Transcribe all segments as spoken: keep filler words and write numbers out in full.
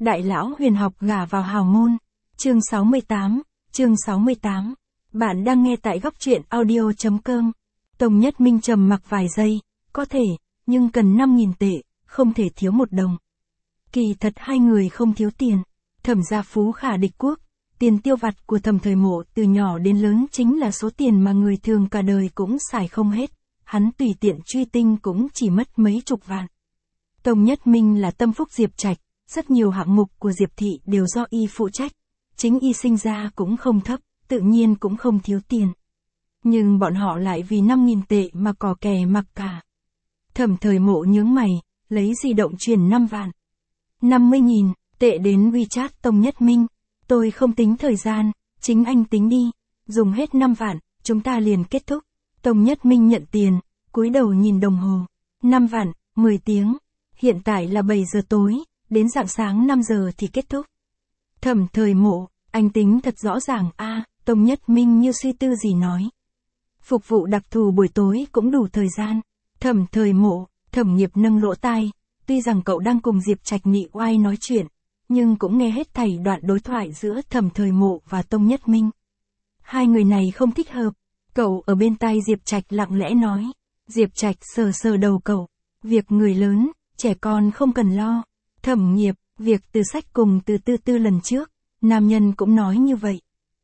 Đại lão huyền học gả vào hào môn. Chương sáu mươi tám, chương sáu mươi tám. Bạn đang nghe tại góc truyện audio.com. Tông Nhất Minh trầm mặc vài giây, có thể, nhưng cần năm nghìn tệ, không thể thiếu một đồng. Kỳ thật hai người không thiếu tiền. Thẩm gia phú khả địch quốc, tiền tiêu vặt của Thẩm Thời Mộ từ nhỏ đến lớn chính là số tiền mà người thường cả đời cũng xài không hết, hắn tùy tiện truy tinh cũng chỉ mất mấy chục vạn. Tông Nhất Minh là tâm phúc Diệp Trạch, rất nhiều hạng mục của Diệp thị đều do y phụ trách, chính y sinh ra cũng không thấp, tự nhiên cũng không thiếu tiền. Nhưng bọn họ lại vì năm nghìn tệ mà cò kè mặc cả. Thẩm Thời Mộ nhướng mày, lấy di động truyền năm vạn. năm mươi nghìn tệ đến WeChat Tông Nhất Minh, tôi không tính thời gian, chính anh tính đi, dùng hết năm vạn, chúng ta liền kết thúc. Tông Nhất Minh nhận tiền, cúi đầu nhìn đồng hồ, năm vạn, mười tiếng, hiện tại là bảy giờ tối, đến rạng sáng năm giờ thì kết thúc. Thẩm Thời Mộ, anh tính thật rõ ràng a. À, Tông Nhất Minh như suy tư gì nói. Phục vụ đặc thù buổi tối cũng đủ thời gian. Thẩm Thời Mộ, Thẩm Nghiệp nâng lỗ tai, tuy rằng cậu đang cùng Diệp Trạch nị oai nói chuyện, nhưng cũng nghe hết thảy đoạn đối thoại giữa Thẩm Thời Mộ và Tông Nhất Minh. Hai người này không thích hợp. Cậu ở bên tai Diệp Trạch lặng lẽ nói. Diệp Trạch sờ sờ đầu cậu, việc người lớn, trẻ con không cần lo. Thẩm Nghiệp, việc Từ Sách cùng Từ Tư Tư lần trước, nam nhân cũng nói như vậy.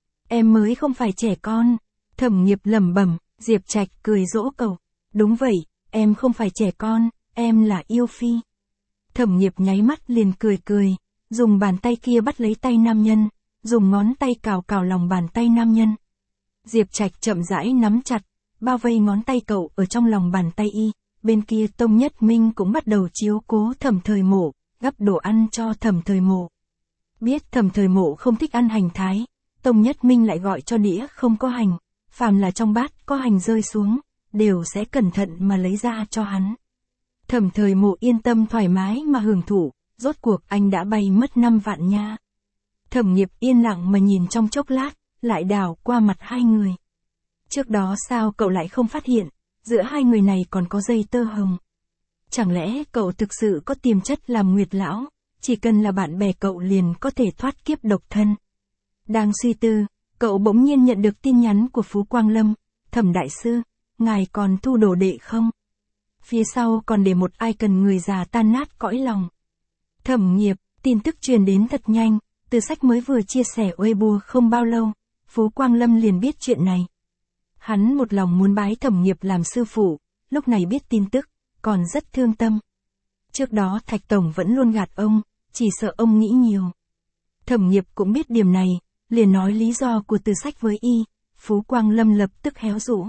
Em mới không phải trẻ con. Thẩm Nghiệp lẩm bẩm. Diệp Trạch cười dỗ cậu. Đúng vậy, em không phải trẻ con, em là yêu phi. Thẩm Nghiệp nháy mắt liền cười cười, dùng bàn tay kia bắt lấy tay nam nhân, dùng ngón tay cào cào lòng bàn tay nam nhân. Diệp Trạch chậm rãi nắm chặt, bao vây ngón tay cậu ở trong lòng bàn tay y. Bên kia Tông Nhất Minh cũng bắt đầu chiếu cố Thẩm Thời Mộ, gắp đồ ăn cho Thẩm Thời Mộ. Biết Thẩm Thời Mộ không thích ăn hành thái, Tông Nhất Minh lại gọi cho đĩa không có hành, phàm là trong bát có hành rơi xuống, đều sẽ cẩn thận mà lấy ra cho hắn. Thẩm Thời Mộ yên tâm thoải mái mà hưởng thụ, rốt cuộc anh đã bay mất năm vạn nha. Thẩm Nghiệp yên lặng mà nhìn trong chốc lát, lại đảo qua mặt hai người. Trước đó sao cậu lại không phát hiện, giữa hai người này còn có dây tơ hồng. Chẳng lẽ cậu thực sự có tiềm chất làm Nguyệt lão, chỉ cần là bạn bè cậu liền có thể thoát kiếp độc thân. Đang suy tư, cậu bỗng nhiên nhận được tin nhắn của Phú Quang Lâm. Thẩm đại sư, ngài còn thu đồ đệ không? Phía sau còn để một ai cần người già tan nát cõi lòng. Thẩm Nghiệp, tin tức truyền đến thật nhanh, Từ Sách mới vừa chia sẻ Weibo không bao lâu, Phú Quang Lâm liền biết chuyện này. Hắn một lòng muốn bái Thẩm Nghiệp làm sư phụ, lúc này biết tin tức, còn rất thương tâm. Trước đó Thạch Tổng vẫn luôn gạt ông, chỉ sợ ông nghĩ nhiều. Thẩm Nghiệp cũng biết điểm này, liền nói lý do của Từ Sách với y, Phú Quang Lâm lập tức héo rũ.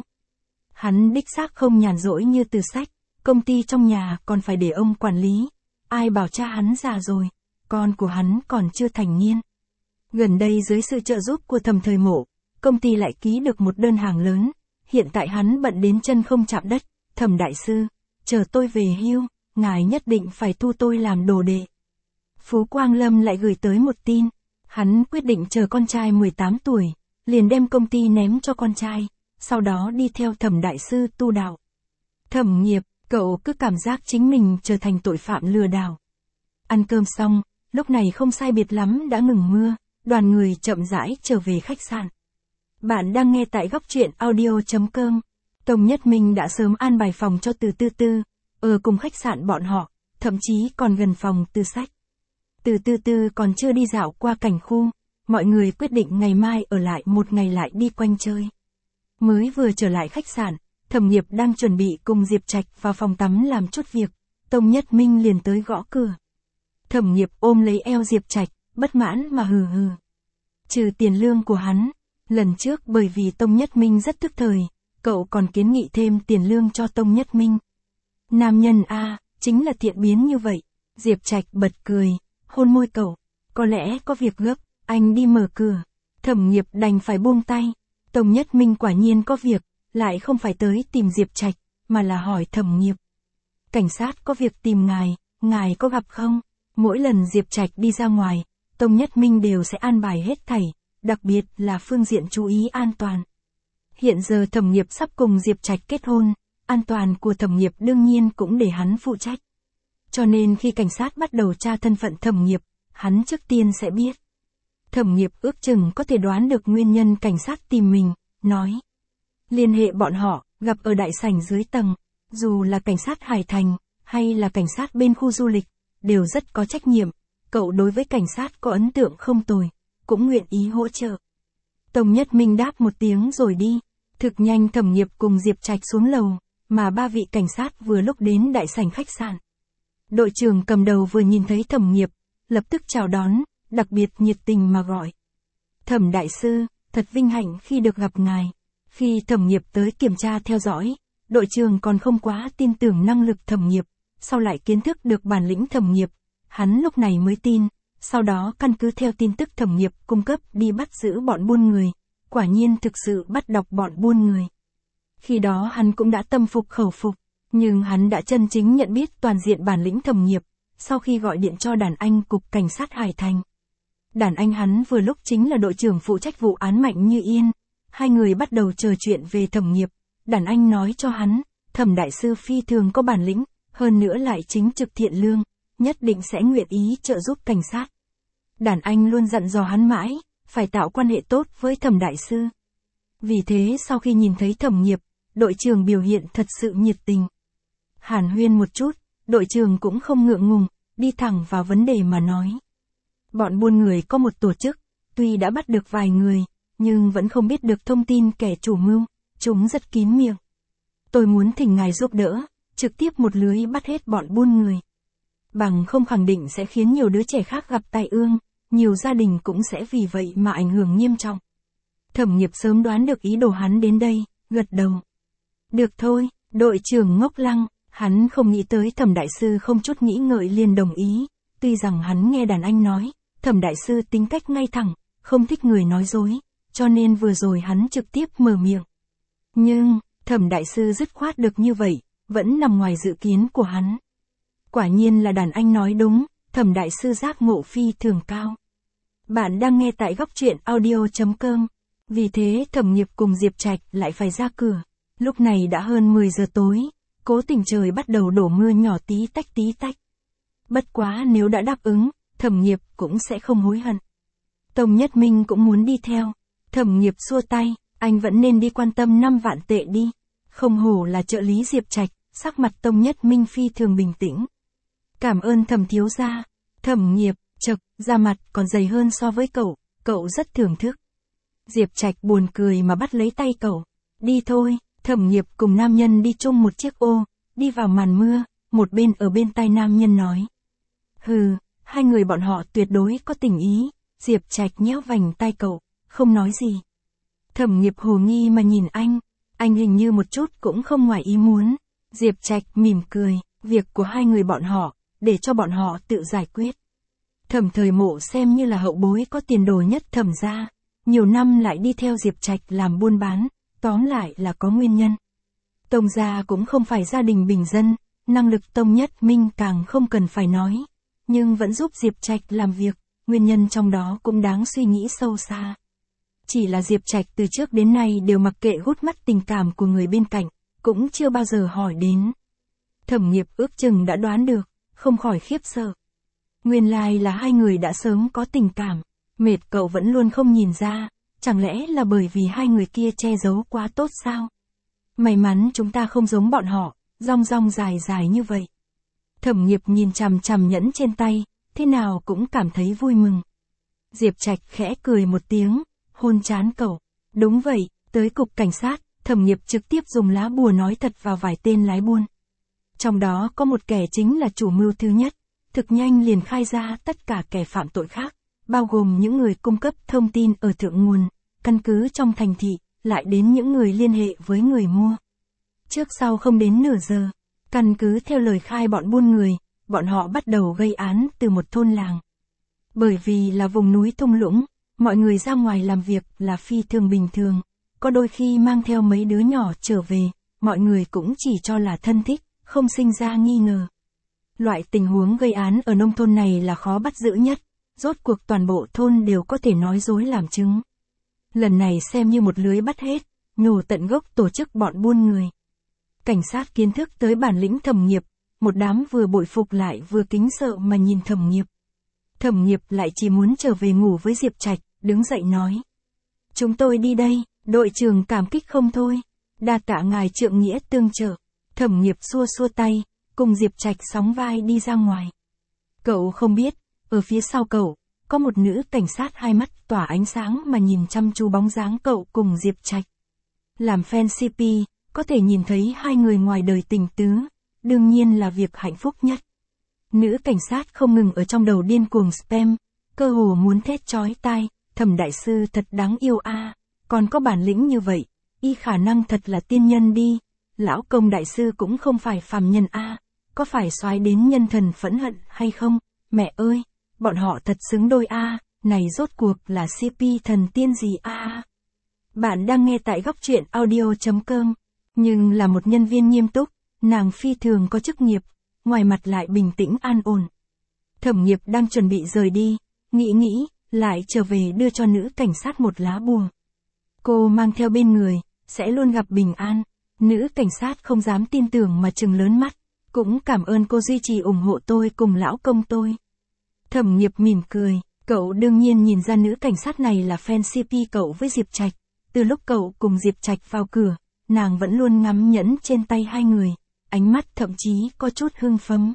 Hắn đích xác không nhàn rỗi như Từ Sách, công ty trong nhà còn phải để ông quản lý, ai bảo cha hắn già rồi, con của hắn còn chưa thành niên. Gần đây dưới sự trợ giúp của Thẩm Thời Mộ, công ty lại ký được một đơn hàng lớn, hiện tại hắn bận đến chân không chạm đất. Thẩm đại sư, chờ tôi về hưu, ngài nhất định phải thu tôi làm đồ đệ. Phú Quang Lâm lại gửi tới một tin, hắn quyết định chờ con trai mười tám tuổi, liền đem công ty ném cho con trai, sau đó đi theo Thẩm đại sư tu đạo. Thẩm Nghiệp, cậu cứ cảm giác chính mình trở thành tội phạm lừa đảo. Ăn cơm xong, lúc này không sai biệt lắm đã ngừng mưa, đoàn người chậm rãi trở về khách sạn. Bạn đang nghe tại góc truyện audio.com. Tông Nhất Minh đã sớm an bài phòng cho Từ Tư Tư, ở cùng khách sạn bọn họ, thậm chí còn gần phòng Từ Sách. Từ Tư Tư còn chưa đi dạo qua cảnh khu, mọi người quyết định ngày mai ở lại một ngày lại đi quanh chơi. Mới vừa trở lại khách sạn, Thẩm Nghiệp đang chuẩn bị cùng Diệp Trạch vào phòng tắm làm chút việc, Tông Nhất Minh liền tới gõ cửa. Thẩm Nghiệp ôm lấy eo Diệp Trạch, bất mãn mà hừ hừ. Trừ tiền lương của hắn, lần trước bởi vì Tông Nhất Minh rất tức thời, cậu còn kiến nghị thêm tiền lương cho Tông Nhất Minh. Nam nhân a, chính là thiện biến như vậy. Diệp Trạch bật cười, hôn môi cậu. Có lẽ có việc gấp, anh đi mở cửa. Thẩm Nghiệp đành phải buông tay. Tông Nhất Minh quả nhiên có việc, lại không phải tới tìm Diệp Trạch, mà là hỏi Thẩm Nghiệp. Cảnh sát có việc tìm ngài, ngài có gặp không? Mỗi lần Diệp Trạch đi ra ngoài, Tông Nhất Minh đều sẽ an bài hết thảy, đặc biệt là phương diện chú ý an toàn. Hiện giờ Thẩm Nghiệp sắp cùng Diệp Trạch kết hôn, an toàn của Thẩm Nghiệp đương nhiên cũng để hắn phụ trách. Cho nên khi cảnh sát bắt đầu tra thân phận Thẩm Nghiệp, hắn trước tiên sẽ biết. Thẩm Nghiệp ước chừng có thể đoán được nguyên nhân cảnh sát tìm mình, nói. Liên hệ bọn họ, gặp ở đại sảnh dưới tầng, dù là cảnh sát Hải Thành, hay là cảnh sát bên khu du lịch, đều rất có trách nhiệm, cậu đối với cảnh sát có ấn tượng không tồi, cũng nguyện ý hỗ trợ. Tông Nhất Minh đáp một tiếng rồi đi, thực nhanh Thẩm Nghiệp cùng Diệp Trạch xuống lầu, mà ba vị cảnh sát vừa lúc đến đại sảnh khách sạn. Đội trưởng cầm đầu vừa nhìn thấy Thẩm Nghiệp, lập tức chào đón, đặc biệt nhiệt tình mà gọi. Thẩm đại sư, thật vinh hạnh khi được gặp ngài. Khi Thẩm Nghiệp tới kiểm tra theo dõi, đội trưởng còn không quá tin tưởng năng lực Thẩm Nghiệp, sau lại kiến thức được bản lĩnh Thẩm Nghiệp, hắn lúc này mới tin, sau đó căn cứ theo tin tức Thẩm Nghiệp cung cấp đi bắt giữ bọn buôn người, quả nhiên thực sự bắt đọc bọn buôn người. Khi đó hắn cũng đã tâm phục khẩu phục, nhưng hắn đã chân chính nhận biết toàn diện bản lĩnh Thẩm Nghiệp, sau khi gọi điện cho đàn anh cục cảnh sát Hải Thành. Đàn anh hắn vừa lúc chính là đội trưởng phụ trách vụ án Mạnh Như Yên, hai người bắt đầu trò chuyện về Thẩm Nghiệp, đàn anh nói cho hắn, Thẩm đại sư phi thường có bản lĩnh, hơn nữa lại chính trực thiện lương, nhất định sẽ nguyện ý trợ giúp cảnh sát. Đàn anh luôn dặn dò hắn mãi, phải tạo quan hệ tốt với Thẩm đại sư. Vì thế sau khi nhìn thấy Thẩm Nghiệp, đội trưởng biểu hiện thật sự nhiệt tình. Hàn huyên một chút, đội trưởng cũng không ngượng ngùng, đi thẳng vào vấn đề mà nói. Bọn buôn người có một tổ chức, tuy đã bắt được vài người, nhưng vẫn không biết được thông tin kẻ chủ mưu, chúng rất kín miệng. Tôi muốn thỉnh ngài giúp đỡ, trực tiếp một lưới bắt hết bọn buôn người. Bằng không khẳng định sẽ khiến nhiều đứa trẻ khác gặp tai ương, nhiều gia đình cũng sẽ vì vậy mà ảnh hưởng nghiêm trọng. Thẩm Nghiệp sớm đoán được ý đồ hắn đến đây, gật đầu. Được thôi, đội trưởng ngốc lăng, hắn không nghĩ tới Thẩm đại sư không chút nghĩ ngợi liền đồng ý, tuy rằng hắn nghe đàn anh nói, Thẩm đại sư tính cách ngay thẳng, không thích người nói dối, cho nên vừa rồi hắn trực tiếp mở miệng. Nhưng, Thẩm đại sư dứt khoát được như vậy, vẫn nằm ngoài dự kiến của hắn. Quả nhiên là đàn anh nói đúng, Thẩm đại sư giác ngộ phi thường cao. Bạn đang nghe tại góc truyện audio chấm com. Vì thế Thẩm Nghiệp cùng Diệp Trạch lại phải ra cửa. Lúc này đã hơn mười giờ tối, cố tình trời bắt đầu đổ mưa nhỏ tí tách tí tách. Bất quá nếu đã đáp ứng, Thẩm Nghiệp cũng sẽ không hối hận. Tông Nhất Minh cũng muốn đi theo. Thẩm Nghiệp xua tay, anh vẫn nên đi quan tâm năm vạn tệ đi. Không hổ là trợ lý Diệp Trạch, sắc mặt Tông Nhất Minh phi thường bình tĩnh. Cảm ơn Thẩm thiếu gia. Thẩm Nghiệp, chật, da mặt còn dày hơn so với cậu, cậu rất thưởng thức. Diệp Trạch buồn cười mà bắt lấy tay cậu. Đi thôi, Thẩm Nghiệp cùng nam nhân đi chung một chiếc ô, đi vào màn mưa, một bên ở bên tai nam nhân nói. Hừ, hai người bọn họ tuyệt đối có tình ý, Diệp Trạch nhéo vành tai cậu, không nói gì. Thẩm Nghiệp hồ nghi mà nhìn anh, anh hình như một chút cũng không ngoài ý muốn. Diệp Trạch mỉm cười, việc của hai người bọn họ, để cho bọn họ tự giải quyết. Thẩm Thời Mộ xem như là hậu bối có tiền đồ nhất Thẩm gia, nhiều năm lại đi theo Diệp Trạch làm buôn bán, tóm lại là có nguyên nhân. Tông gia cũng không phải gia đình bình dân, năng lực Tông Nhất Minh càng không cần phải nói, nhưng vẫn giúp Diệp Trạch làm việc, nguyên nhân trong đó cũng đáng suy nghĩ sâu xa. Chỉ là Diệp Trạch từ trước đến nay đều mặc kệ gút mắt tình cảm của người bên cạnh, cũng chưa bao giờ hỏi đến. Thẩm Nghiệp ước chừng đã đoán được, không khỏi khiếp sợ. Nguyên lai là hai người đã sớm có tình cảm, mệt cậu vẫn luôn không nhìn ra, chẳng lẽ là bởi vì hai người kia che giấu quá tốt sao? May mắn chúng ta không giống bọn họ, rong rong dài dài như vậy. Thẩm Nghiệp nhìn chằm chằm nhẫn trên tay, thế nào cũng cảm thấy vui mừng. Diệp Trạch khẽ cười một tiếng, hôn trán cậu. Đúng vậy, tới cục cảnh sát, Thẩm Nghiệp trực tiếp dùng lá bùa nói thật vào vài tên lái buôn. Trong đó có một kẻ chính là chủ mưu thứ nhất, thực nhanh liền khai ra tất cả kẻ phạm tội khác, bao gồm những người cung cấp thông tin ở thượng nguồn, căn cứ trong thành thị, lại đến những người liên hệ với người mua. Trước sau không đến nửa giờ, căn cứ theo lời khai bọn buôn người, bọn họ bắt đầu gây án từ một thôn làng. Bởi vì là vùng núi thung lũng, mọi người ra ngoài làm việc là phi thường bình thường, có đôi khi mang theo mấy đứa nhỏ trở về, mọi người cũng chỉ cho là thân thích, không sinh ra nghi ngờ. Loại tình huống gây án ở nông thôn này là khó bắt giữ nhất, rốt cuộc toàn bộ thôn đều có thể nói dối làm chứng. Lần này xem như một lưới bắt hết, nhổ tận gốc tổ chức bọn buôn người. Cảnh sát kiến thức tới bản lĩnh Thẩm Nghiệp, một đám vừa bội phục lại vừa kính sợ mà nhìn Thẩm Nghiệp. Thẩm Nghiệp lại chỉ muốn trở về ngủ với Diệp Trạch, đứng dậy nói. Chúng tôi đi đây, đội trưởng cảm kích không thôi. Đa tạ ngài trượng nghĩa tương trợ. Thẩm Nghiệp xua xua tay, cùng Diệp Trạch sóng vai đi ra ngoài. Cậu không biết, ở phía sau cậu, có một nữ cảnh sát hai mắt tỏa ánh sáng mà nhìn chăm chú bóng dáng cậu cùng Diệp Trạch. Làm fan xê pê, có thể nhìn thấy hai người ngoài đời tình tứ, đương nhiên là việc hạnh phúc nhất. Nữ cảnh sát không ngừng ở trong đầu điên cuồng spam, cơ hồ muốn thét chói tai, Thẩm đại sư thật đáng yêu a, à, còn có bản lĩnh như vậy, y khả năng thật là tiên nhân đi, lão công đại sư cũng không phải phàm nhân a, à, có phải soái đến nhân thần phẫn hận hay không, mẹ ơi, bọn họ thật xứng đôi a, à, này rốt cuộc là xê pê thần tiên gì a. À. Bạn đang nghe tại góc truyện audio chấm com, nhưng là một nhân viên nghiêm túc, nàng phi thường có chức nghiệp, ngoài mặt lại bình tĩnh an ổn. Thẩm Nghiệp đang chuẩn bị rời đi, nghĩ nghĩ, lại trở về đưa cho nữ cảnh sát một lá bùa. Cô mang theo bên người, sẽ luôn gặp bình an. Nữ cảnh sát không dám tin tưởng mà trừng lớn mắt, cũng cảm ơn cô duy trì ủng hộ tôi cùng lão công tôi. Thẩm Nghiệp mỉm cười, cậu đương nhiên nhìn ra nữ cảnh sát này là fan xê pê cậu với Diệp Trạch. Từ lúc cậu cùng Diệp Trạch vào cửa, nàng vẫn luôn ngắm nhẫn trên tay hai người, ánh mắt thậm chí có chút hưng phấn.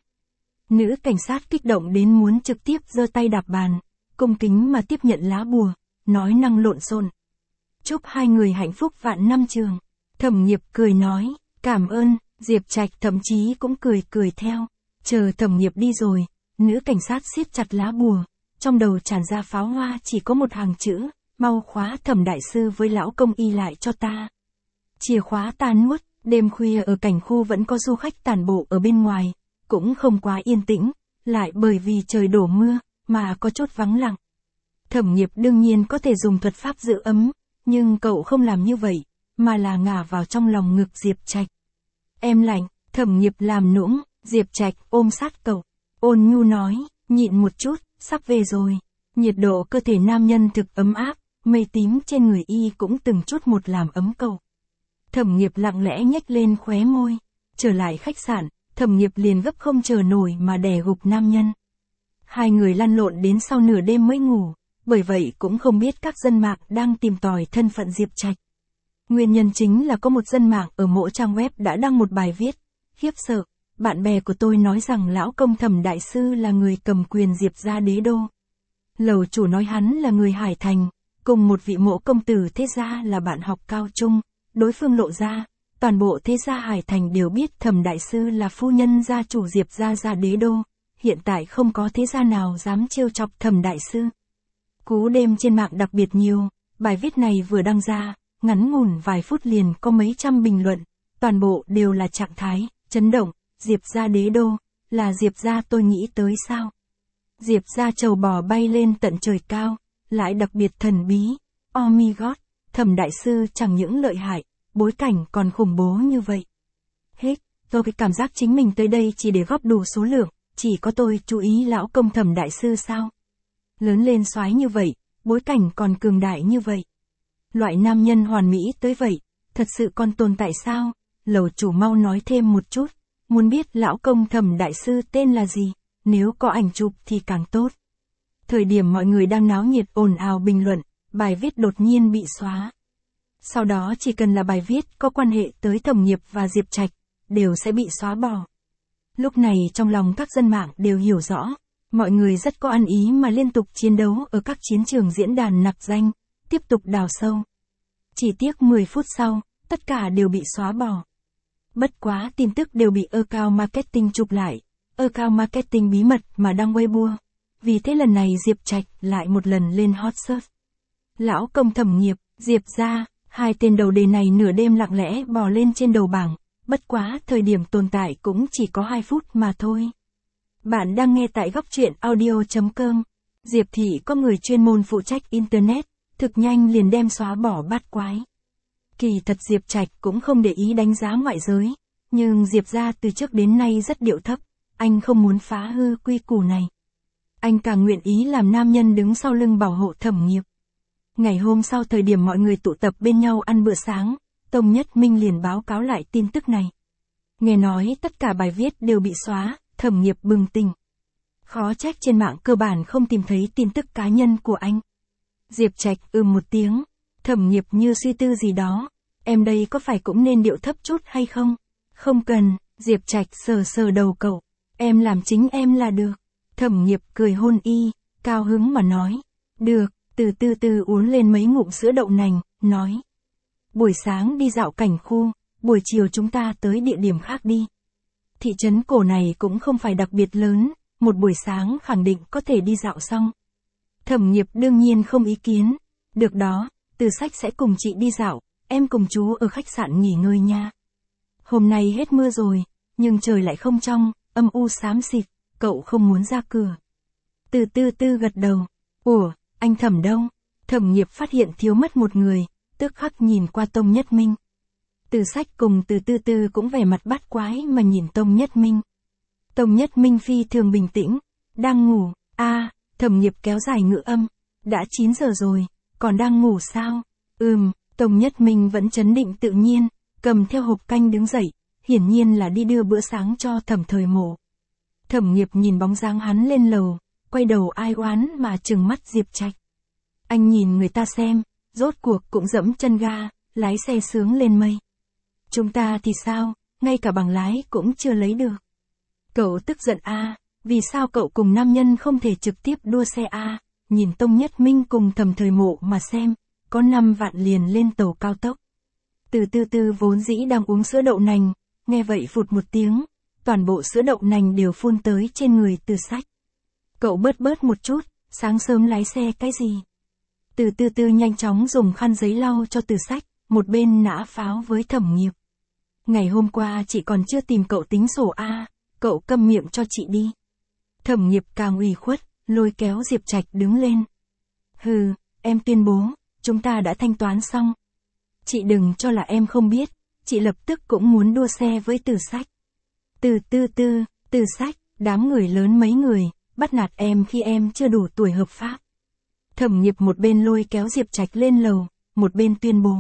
Nữ cảnh sát kích động đến muốn trực tiếp giơ tay đạp bàn, cung kính mà tiếp nhận lá bùa, nói năng lộn xộn. Chúc hai người hạnh phúc vạn năm trường. Thẩm Nghiệp cười nói, cảm ơn, Diệp Trạch thậm chí cũng cười cười theo. Chờ Thẩm Nghiệp đi rồi, nữ cảnh sát siết chặt lá bùa, trong đầu tràn ra pháo hoa chỉ có một hàng chữ, mau khóa Thẩm đại sư với lão công y lại cho ta. Chìa khóa ta nuốt, đêm khuya ở cảnh khu vẫn có du khách tản bộ ở bên ngoài, cũng không quá yên tĩnh, lại bởi vì trời đổ mưa, mà có chút vắng lặng. Thẩm Nghiệp đương nhiên có thể dùng thuật pháp giữ ấm, nhưng cậu không làm như vậy, mà là ngả vào trong lòng ngực Diệp Trạch. Em lạnh, Thẩm Nghiệp làm nũng, Diệp Trạch ôm sát cậu, ôn nhu nói, nhịn một chút, sắp về rồi. Nhiệt độ cơ thể nam nhân thực ấm áp, mây tím trên người y cũng từng chút một làm ấm cậu. Thẩm Nghiệp lặng lẽ nhếch lên khóe môi, trở lại khách sạn, Thẩm Nghiệp liền gấp không chờ nổi mà đè gục nam nhân. Hai người lăn lộn đến sau nửa đêm mới ngủ, bởi vậy cũng không biết các dân mạng đang tìm tòi thân phận Diệp Trạch. Nguyên nhân chính là có một dân mạng ở mỗi trang web đã đăng một bài viết, khiếp sợ, bạn bè của tôi nói rằng lão công Thẩm đại sư là người cầm quyền Diệp gia đế đô. Lầu chủ nói hắn là người Hải Thành, cùng một vị mộ công tử thế gia là bạn học cao trung, đối phương lộ ra, toàn bộ thế gia Hải Thành đều biết Thẩm đại sư là phu nhân gia chủ Diệp gia gia đế đô, hiện tại không có thế gia nào dám trêu chọc Thẩm đại sư. Cú đêm trên mạng đặc biệt nhiều, bài viết này vừa đăng ra, ngắn ngủn vài phút liền có mấy trăm bình luận, toàn bộ đều là trạng thái, chấn động, Diệp gia đế đô, là Diệp gia tôi nghĩ tới sao? Diệp gia trầu bò bay lên tận trời cao, lại đặc biệt thần bí, oh my god, Thẩm đại sư chẳng những lợi hại, bối cảnh còn khủng bố như vậy. Hết, tôi cái cảm giác chính mình tới đây chỉ để góp đủ số lượng, chỉ có tôi chú ý lão công Thẩm đại sư sao? Lớn lên soái như vậy, bối cảnh còn cường đại như vậy. Loại nam nhân hoàn mỹ tới vậy, thật sự còn tồn tại sao? Lầu chủ mau nói thêm một chút, muốn biết lão công Thẩm đại sư tên là gì, nếu có ảnh chụp thì càng tốt. Thời điểm mọi người đang náo nhiệt ồn ào bình luận, bài viết đột nhiên bị xóa. Sau đó chỉ cần là bài viết có quan hệ tới Thẩm Nghiệp và Diệp Trạch, đều sẽ bị xóa bỏ. Lúc này trong lòng các dân mạng đều hiểu rõ, mọi người rất có ăn ý mà liên tục chiến đấu ở các chiến trường diễn đàn nặc danh, tiếp tục đào sâu. Chỉ tiếc mười phút sau, tất cả đều bị xóa bỏ. Bất quá tin tức đều bị account marketing chụp lại, account marketing bí mật mà đăng Weibo. Vì thế lần này Diệp Trạch lại một lần lên hot search. Lão công Thẩm Nghiệp, Diệp gia, hai tên đầu đề này nửa đêm lặng lẽ bò lên trên đầu bảng, bất quá thời điểm tồn tại cũng chỉ có hai phút mà thôi. Bạn đang nghe tại góc truyện audio chấm com. Diệp thị có người chuyên môn phụ trách internet, thực nhanh liền đem xóa bỏ bát quái. Kỳ thật Diệp Trạch cũng không để ý đánh giá ngoại giới, nhưng Diệp gia từ trước đến nay rất điệu thấp, anh không muốn phá hư quy củ này. Anh càng nguyện ý làm nam nhân đứng sau lưng bảo hộ Thẩm Nghiệp. Ngày hôm sau thời điểm mọi người tụ tập bên nhau ăn bữa sáng, Tông Nhất Minh liền báo cáo lại tin tức này. Nghe nói tất cả bài viết đều bị xóa, Thẩm Nghiệp bừng tỉnh. Khó trách trên mạng cơ bản không tìm thấy tin tức cá nhân của anh. Diệp Trạch ừm một tiếng, Thẩm Nghiệp như suy tư gì đó. Em đây có phải cũng nên điệu thấp chút hay không? Không cần, Diệp Trạch sờ sờ đầu cậu. Em làm chính em là được. Thẩm Nghiệp cười hôn y, cao hứng mà nói. Được, từ từ từ uống lên mấy ngụm sữa đậu nành, nói. Buổi sáng đi dạo cảnh khu, buổi chiều chúng ta tới địa điểm khác đi. Thị trấn cổ này cũng không phải đặc biệt lớn, một buổi sáng khẳng định có thể đi dạo xong. Thẩm Nghiệp đương nhiên không ý kiến. Được đó, Từ Sách sẽ cùng chị đi dạo, em cùng chú ở khách sạn nghỉ ngơi nha. Hôm nay hết mưa rồi, nhưng trời lại không trong, âm u xám xịt, cậu không muốn ra cửa. Từ Tư Tư gật đầu. Ủa, anh Thẩm đâu? Thẩm Nghiệp phát hiện thiếu mất một người, tức khắc nhìn qua Tông Nhất Minh. Từ Sách cùng Từ Tư Tư cũng vẻ mặt bắt quái mà nhìn Tông Nhất Minh. Tông Nhất Minh phi thường bình tĩnh, đang ngủ. A, à, Thẩm Nghiệp kéo dài ngữ âm. Đã chín giờ rồi, còn đang ngủ sao? Ừm, Tông Nhất Minh vẫn trấn định tự nhiên, cầm theo hộp canh đứng dậy, hiển nhiên là đi đưa bữa sáng cho Thẩm Thời Mộ. Thẩm Nghiệp nhìn bóng dáng hắn lên lầu, quay đầu ai oán mà trừng mắt Diệp Trạch. Anh nhìn người ta xem, rốt cuộc cũng dẫm chân ga, lái xe sướng lên mây. Chúng ta thì sao, ngay cả bằng lái cũng chưa lấy được. Cậu tức giận a, à, vì sao cậu cùng nam nhân không thể trực tiếp đua xe a? À? Nhìn Tông Nhất Minh cùng Thẩm Thời Mộ mà xem, có năm vạn liền lên tàu cao tốc. Từ Tư Tư vốn dĩ đang uống sữa đậu nành, nghe vậy phụt một tiếng, toàn bộ sữa đậu nành đều phun tới trên người Từ Sách. Cậu bớt bớt một chút, sáng sớm lái xe cái gì? Từ Tư Tư nhanh chóng dùng khăn giấy lau cho Từ Sách, một bên nã pháo với Thẩm Nghiệp. Ngày hôm qua chị còn chưa tìm cậu tính sổ a, à, cậu câm miệng cho chị đi. Thẩm Nghiệp càng ủy khuất, lôi kéo Diệp Trạch đứng lên. Hừ, em tuyên bố, chúng ta đã thanh toán xong. Chị đừng cho là em không biết, chị lập tức cũng muốn đua xe với Từ Sách. Từ Tư Tư, Từ Sách, đám người lớn mấy người, bắt nạt em khi em chưa đủ tuổi hợp pháp. Thẩm Nghiệp một bên lôi kéo Diệp Trạch lên lầu, một bên tuyên bố.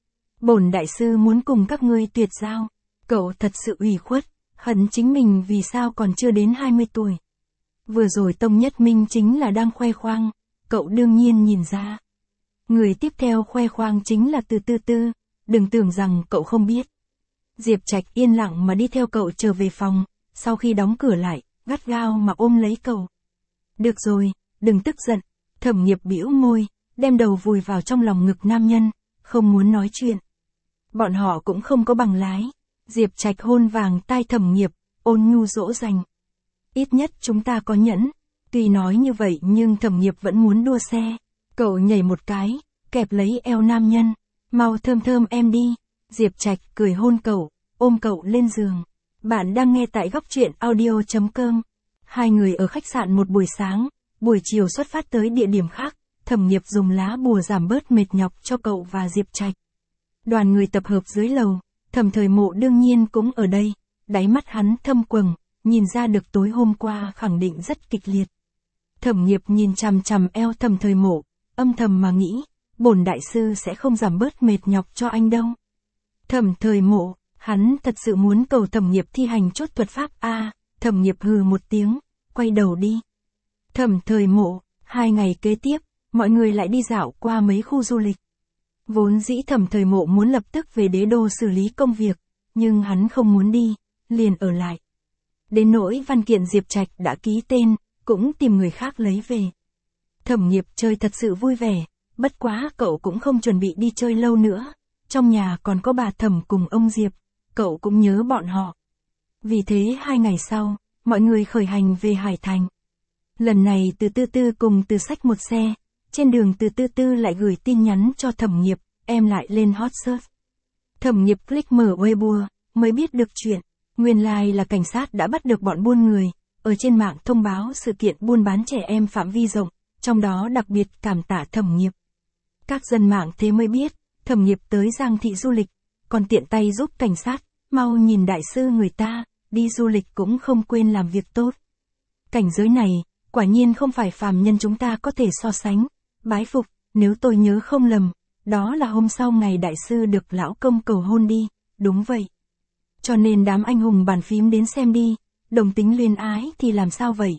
Bổn đại sư muốn cùng các ngươi tuyệt giao. Cậu thật sự ủy khuất, hận chính mình vì sao còn chưa đến hai mươi tuổi. Vừa rồi Tông Nhất Minh chính là đang khoe khoang, cậu đương nhiên nhìn ra. Người tiếp theo khoe khoang chính là Từ Tư Tư, đừng tưởng rằng cậu không biết. Diệp Trạch yên lặng mà đi theo cậu trở về phòng, sau khi đóng cửa lại, gắt gao mà ôm lấy cậu. Được rồi, đừng tức giận. Thẩm Nghiệp bĩu môi, đem đầu vùi vào trong lòng ngực nam nhân, không muốn nói chuyện. Bọn họ cũng không có bằng lái. Diệp Trạch hôn vàng tai Thẩm Nghiệp, ôn nhu dỗ dành. Ít nhất chúng ta có nhẫn. Tuy nói như vậy nhưng Thẩm Nghiệp vẫn muốn đua xe. Cậu nhảy một cái, kẹp lấy eo nam nhân. Mau thơm thơm em đi. Diệp Trạch cười hôn cậu, ôm cậu lên giường. Bạn đang nghe tại góc truyện audio chấm com. Hai người ở khách sạn một buổi sáng, buổi chiều xuất phát tới địa điểm khác. Thẩm Nghiệp dùng lá bùa giảm bớt mệt nhọc cho cậu và Diệp Trạch. Đoàn người tập hợp dưới lầu, Thẩm Thời Mộ đương nhiên cũng ở đây, đáy mắt hắn thâm quầng, nhìn ra được tối hôm qua khẳng định rất kịch liệt. Thẩm Nghiệp nhìn chằm chằm eo Thẩm Thời Mộ, âm thầm mà nghĩ, bổn đại sư sẽ không giảm bớt mệt nhọc cho anh đâu. Thẩm Thời Mộ, hắn thật sự muốn cầu Thẩm Nghiệp thi hành chốt thuật pháp a. À, Thẩm Nghiệp hừ một tiếng, quay đầu đi. Thẩm Thời Mộ, hai ngày kế tiếp, mọi người lại đi dạo qua mấy khu du lịch. Vốn dĩ Thẩm Thời Mộ muốn lập tức về đế đô xử lý công việc, nhưng hắn không muốn đi, liền ở lại. Đến nỗi văn kiện Diệp Trạch đã ký tên, cũng tìm người khác lấy về. Thẩm Nghiệp chơi thật sự vui vẻ, bất quá cậu cũng không chuẩn bị đi chơi lâu nữa. Trong nhà còn có bà Thẩm cùng ông Diệp, cậu cũng nhớ bọn họ. Vì thế hai ngày sau, mọi người khởi hành về Hải Thành. Lần này Từ Tư Tư cùng Từ Sách một xe, trên đường Từ Tư Tư lại gửi tin nhắn cho Thẩm Nghiệp, em lại lên hot search. Thẩm Nghiệp click mở Weibo, mới biết được chuyện, nguyên lai like là cảnh sát đã bắt được bọn buôn người, ở trên mạng thông báo sự kiện buôn bán trẻ em phạm vi rộng, trong đó đặc biệt cảm tạ Thẩm Nghiệp. Các dân mạng thế mới biết, Thẩm Nghiệp tới Giang thị du lịch, còn tiện tay giúp cảnh sát, mau nhìn đại sư người ta, đi du lịch cũng không quên làm việc tốt. Cảnh giới này, quả nhiên không phải phàm nhân chúng ta có thể so sánh. Bái phục, nếu tôi nhớ không lầm, đó là hôm sau ngày đại sư được lão công cầu hôn đi, đúng vậy. Cho nên đám anh hùng bàn phím đến xem đi, đồng tính luyến ái thì làm sao vậy?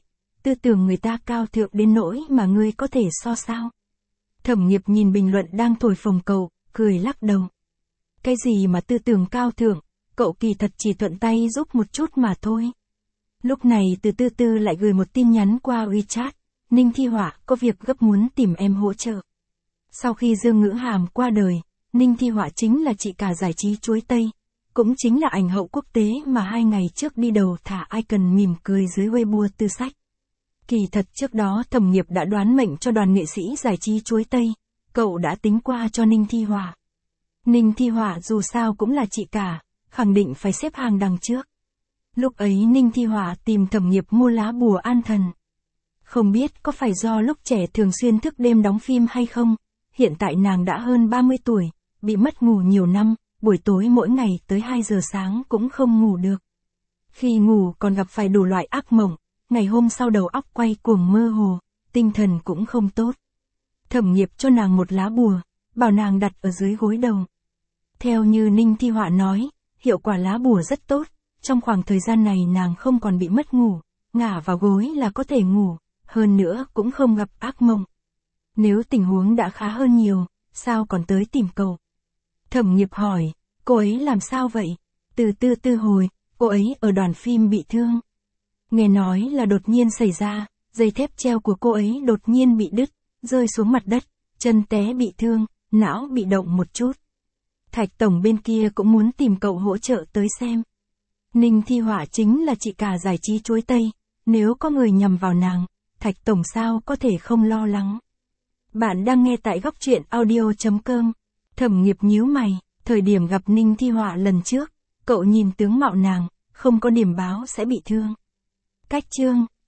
tư tưởng người ta cao thượng đến nỗi mà ngươi có thể so sao. Thẩm Nghiệp nhìn bình luận đang thổi phồng cậu, cười lắc đầu. Cái gì mà tư tưởng cao thượng, cậu kỳ thật chỉ thuận tay giúp một chút mà thôi. Lúc này Từ Tư Tư lại gửi một tin nhắn qua WeChat, Ninh Thi Họa có việc gấp muốn tìm em hỗ trợ. Sau khi Dương Ngữ Hàm qua đời, Ninh Thi Họa chính là chị cả giải trí chuối Tây, cũng chính là ảnh hậu quốc tế mà hai ngày trước đi đầu thả icon mỉm cười dưới Weibo Tư Sách. Kỳ thật trước đó Thẩm Nghiệp đã đoán mệnh cho đoàn nghệ sĩ giải trí chuối Tây, cậu đã tính qua cho Ninh Thi Họa. Ninh Thi Họa dù sao cũng là chị cả, khẳng định phải xếp hàng đằng trước. Lúc ấy Ninh Thi Họa tìm Thẩm Nghiệp mua lá bùa an thần. Không biết có phải do lúc trẻ thường xuyên thức đêm đóng phim hay không, hiện tại nàng đã hơn ba mươi tuổi, bị mất ngủ nhiều năm, buổi tối mỗi ngày tới hai giờ sáng cũng không ngủ được. Khi ngủ còn gặp phải đủ loại ác mộng, ngày hôm sau đầu óc quay cuồng mơ hồ, tinh thần cũng không tốt. Thẩm Nghiệp cho nàng một lá bùa, bảo nàng đặt ở dưới gối đầu. Theo như Ninh Thi Họa nói, hiệu quả lá bùa rất tốt, trong khoảng thời gian này nàng không còn bị mất ngủ, ngả vào gối là có thể ngủ, hơn nữa cũng không gặp ác mộng. Nếu tình huống đã khá hơn nhiều, sao còn tới tìm cậu? Thẩm Nghiệp hỏi, cô ấy làm sao vậy? Từ Tư Tư hồi, cô ấy ở đoàn phim bị thương. Nghe nói là đột nhiên xảy ra, dây thép treo của cô ấy đột nhiên bị đứt, rơi xuống mặt đất, chân té bị thương, não bị động một chút. Thạch Tổng bên kia cũng muốn tìm cậu hỗ trợ tới xem. Ninh Thi Họa chính là chị cả giải trí chuối Tây, nếu có người nhằm vào nàng, Thạch Tổng sao có thể không lo lắng. Bạn đang nghe tại góc truyện audio chấm com. Thẩm Nghiệp nhíu mày, thời điểm gặp Ninh Thi Họa lần trước, cậu nhìn tướng mạo nàng, không có điểm báo sẽ bị thương. Cách chương